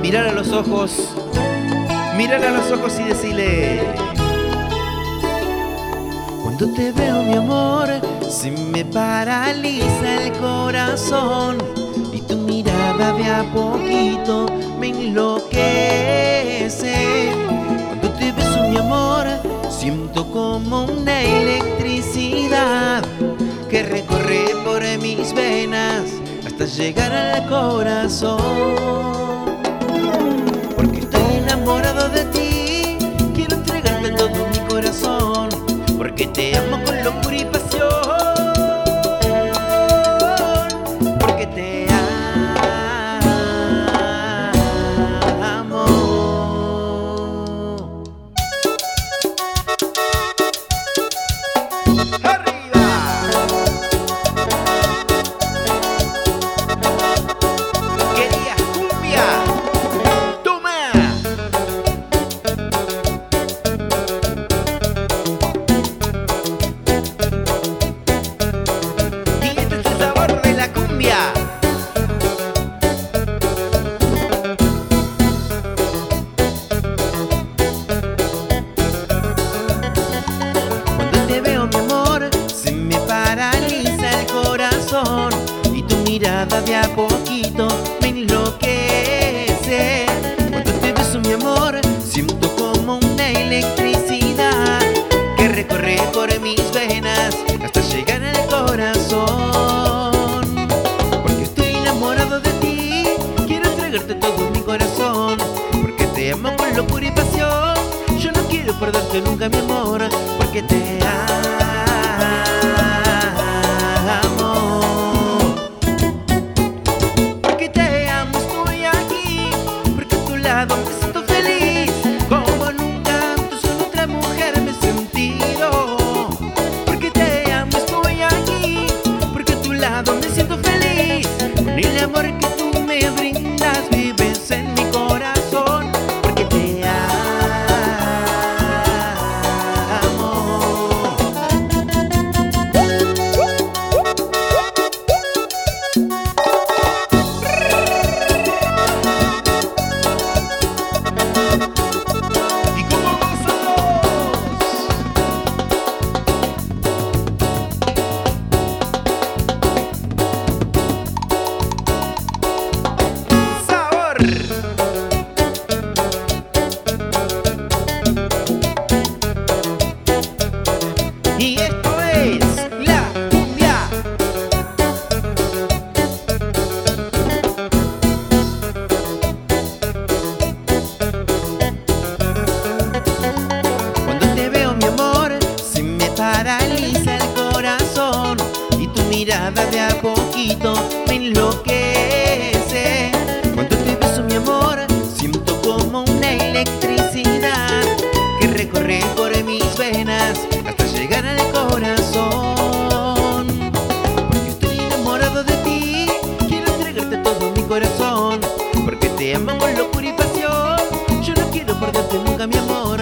mirar a los ojos, mirar a los ojos y decirle: cuando te veo, mi amor, se me paraliza el corazón, y tu mirada de a poquito me enloquece. Cuando te beso, mi amor, siento como una electricidad que recorre por mis venas hasta llegar al corazón. Porque estoy enamorado de ti, quiero entregarte todo mi corazón, porque te amo con locura y pasión, porque te amo. ¡Arriba! ¿Querías cumbia? ¡Toma! Y este es el sabor de la cumbia. Cuando te veo, mi amor, se me paraliza el corazón, y tu mirada de a poquito me enloquece. Cuando te beso, mi amor, siento como una electricidad que recorre por mis venas hasta llegar al corazón. Porque estoy enamorado de ti, quiero entregarte todo mi corazón, porque te amo con locura y pasión. Yo no quiero perderte nunca, mi amor, porque te amo. Porque te amo, estoy aquí, porque a tu lado me siento feliz, como nunca antes con otra mujer me he sentido. Porque te amo, estoy aquí, porque a tu lado me siento feliz, con el amor que tú me brindas, vives en mi corazón, porque te amo. ¿Y cómo gozamos? ¡Sabor! Y esto es la cumbia. Cuando te veo, mi amor, se me paraliza el corazón, y tu mirada de a poquito me enloquece. Cuando te beso, mi amor, siento como una electricidad que recorre por mis venas hasta llegar al corazón. Porque estoy enamorado de ti, quiero entregarte todo mi corazón, porque te amo con locura y pasión. Yo no quiero perderte nunca, mi amor,